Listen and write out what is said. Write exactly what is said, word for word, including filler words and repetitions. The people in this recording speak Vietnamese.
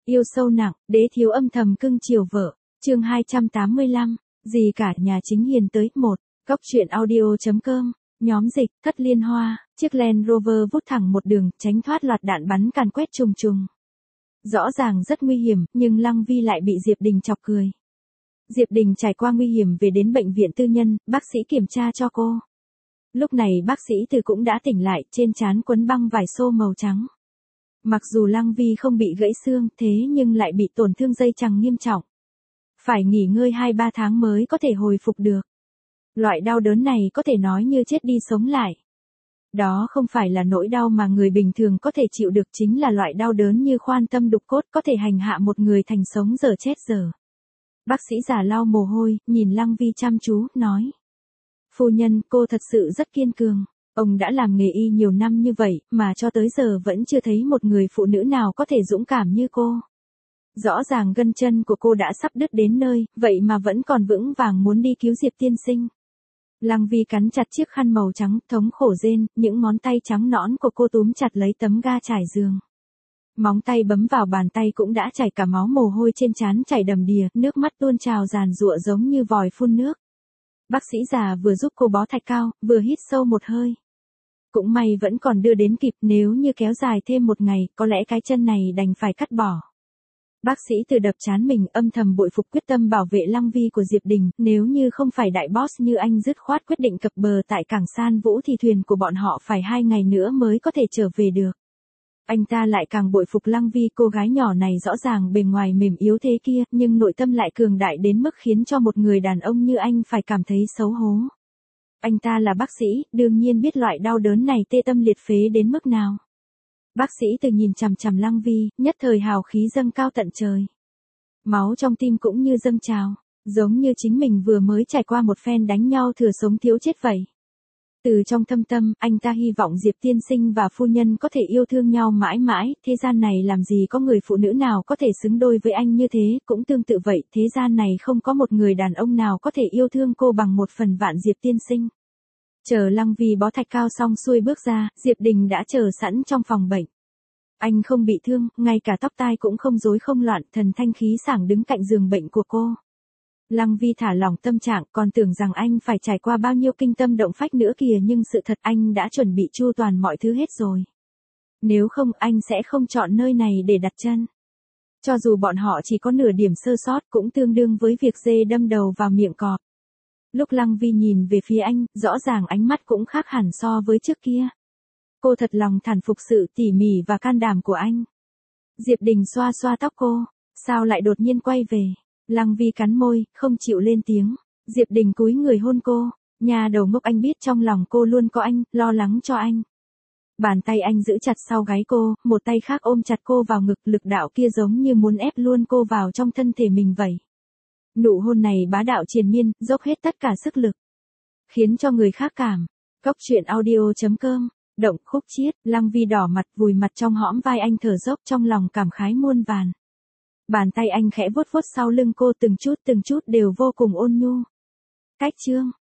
Yêu sâu nặng, đế thiếu âm thầm cưng chiều vợ. Chương hai trăm tám mươi lăm, gì cả nhà chính hiền tới. Một. Góc truyện audio.com. Nhóm dịch, Thất Liên Hoa, chiếc Land Rover vút thẳng một đường, tránh thoát loạt đạn bắn càn quét trùng trùng. Rõ ràng rất nguy hiểm, nhưng Lăng Vi lại bị Diệp Đình chọc cười. Diệp Đình trải qua nguy hiểm về đến bệnh viện tư nhân, bác sĩ kiểm tra cho cô. Lúc này bác sĩ Từ cũng đã tỉnh lại, trên trán quấn băng vải xô màu trắng. Mặc dù Lăng Vi không bị gãy xương, thế nhưng lại bị tổn thương dây chằng nghiêm trọng. Phải nghỉ ngơi hai ba tháng mới có thể hồi phục được. Loại đau đớn này có thể nói như chết đi sống lại. Đó không phải là nỗi đau mà người bình thường có thể chịu được, chính là loại đau đớn như khoan tâm đục cốt, có thể hành hạ một người thành sống dở chết dở. Bác sĩ già lau mồ hôi, nhìn Lăng Vi chăm chú, nói. Phu nhân, cô thật sự rất kiên cường. Ông đã làm nghề y nhiều năm như vậy, mà cho tới giờ vẫn chưa thấy một người phụ nữ nào có thể dũng cảm như cô. Rõ ràng gân chân của cô đã sắp đứt đến nơi, vậy mà vẫn còn vững vàng muốn đi cứu Diệp tiên sinh. Lăng Vi cắn chặt chiếc khăn màu trắng, thống khổ rên, những ngón tay trắng nõn của cô túm chặt lấy tấm ga trải giường. Móng tay bấm vào bàn tay cũng đã chảy cả máu, mồ hôi trên trán chảy đầm đìa, nước mắt tuôn trào giàn giụa giống như vòi phun nước. Bác sĩ già vừa giúp cô bó thạch cao, vừa hít sâu một hơi. Cũng may vẫn còn đưa đến kịp, nếu như kéo dài thêm một ngày, có lẽ cái chân này đành phải cắt bỏ. Bác sĩ Từ đập trán mình, âm thầm bội phục quyết tâm bảo vệ Lăng Vi của Diệp Đình, nếu như không phải đại boss như anh dứt khoát quyết định cập bờ tại cảng San Vũ thì thuyền của bọn họ phải hai ngày nữa mới có thể trở về được. Anh ta lại càng bội phục Lăng Vi, cô gái nhỏ này rõ ràng bề ngoài mềm yếu thế kia, nhưng nội tâm lại cường đại đến mức khiến cho một người đàn ông như anh phải cảm thấy xấu hổ. Anh ta là bác sĩ, đương nhiên biết loại đau đớn này tê tâm liệt phế đến mức nào. Bác sĩ Từ nhìn chằm chằm Lăng Vi, nhất thời hào khí dâng cao tận trời. Máu trong tim cũng như dâng trào, giống như chính mình vừa mới trải qua một phen đánh nhau thừa sống thiếu chết vậy. Từ trong thâm tâm, anh ta hy vọng Diệp tiên sinh và phu nhân có thể yêu thương nhau mãi mãi, thế gian này làm gì có người phụ nữ nào có thể xứng đôi với anh như thế, cũng tương tự vậy, thế gian này không có một người đàn ông nào có thể yêu thương cô bằng một phần vạn Diệp tiên sinh. Chờ Lăng Vi bó thạch cao xong xuôi bước ra, Diệp Đình đã chờ sẵn trong phòng bệnh. Anh không bị thương, ngay cả tóc tai cũng không rối không loạn, thần thanh khí sảng đứng cạnh giường bệnh của cô. Lăng Vi thả lỏng tâm trạng, còn tưởng rằng anh phải trải qua bao nhiêu kinh tâm động phách nữa kìa, nhưng sự thật anh đã chuẩn bị chu toàn mọi thứ hết rồi. Nếu không anh sẽ không chọn nơi này để đặt chân. Cho dù bọn họ chỉ có nửa điểm sơ sót cũng tương đương với việc dê đâm đầu vào miệng cọp. Lúc Lăng Vi nhìn về phía anh, rõ ràng ánh mắt cũng khác hẳn so với trước kia. Cô thật lòng thản phục sự tỉ mỉ và can đảm của anh. Diệp Đình xoa xoa tóc cô, sao lại đột nhiên quay về? Lăng Vi cắn môi, không chịu lên tiếng. Diệp Đình cúi người hôn cô, nhà đầu ngốc, anh biết trong lòng cô luôn có anh, lo lắng cho anh. Bàn tay anh giữ chặt sau gáy cô, một tay khác ôm chặt cô vào ngực, lực đạo kia giống như muốn ép luôn cô vào trong thân thể mình vậy. Nụ hôn này bá đạo triền miên, dốc hết tất cả sức lực, khiến cho người khác cảm. Góc truyện audio.com. Động khúc chiết, Lăng Vi đỏ mặt vùi mặt trong hõm vai anh thở dốc, trong lòng cảm khái muôn vàn. Bàn tay anh khẽ vuốt vuốt sau lưng cô, từng chút từng chút đều vô cùng ôn nhu. Cách chương.